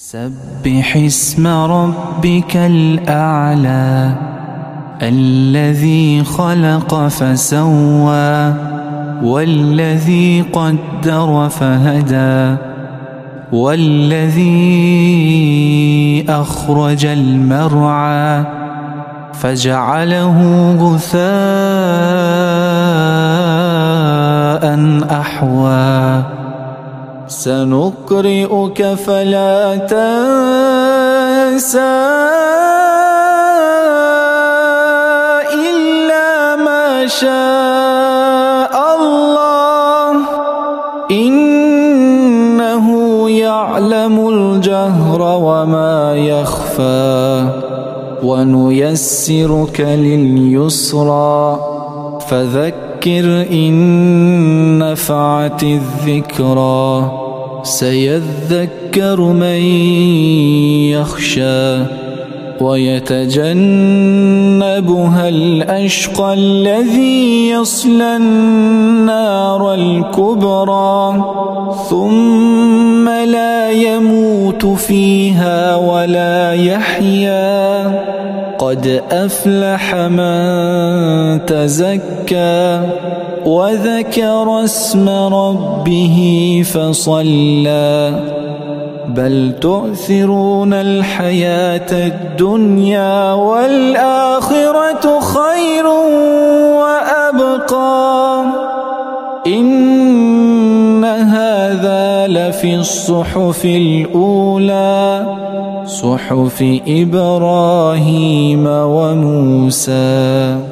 سبح اسم ربك الأعلى الذي خلق فسوى والذي قدر فهدى والذي أخرج المرعى فجعله غثاء أحوى سنقرئك فلا تنسى إلا ما شاء الله إنه يعلم الجهر وما يخفى ونيسرك لليسرى فذكر إن نفعت الذكرى سيذكر من يخشى ويتجنبها الأشقى الذي يصلى النار الكبرى ثم لا يموت فيها ولا يحيا قد أفلح من تزكى وذكر اسم ربه فصلى بل تؤثرون الحياة الدنيا والآخرة خير وأبقى إن هذا لفي الصحف الأولى صحف إبراهيم وموسى.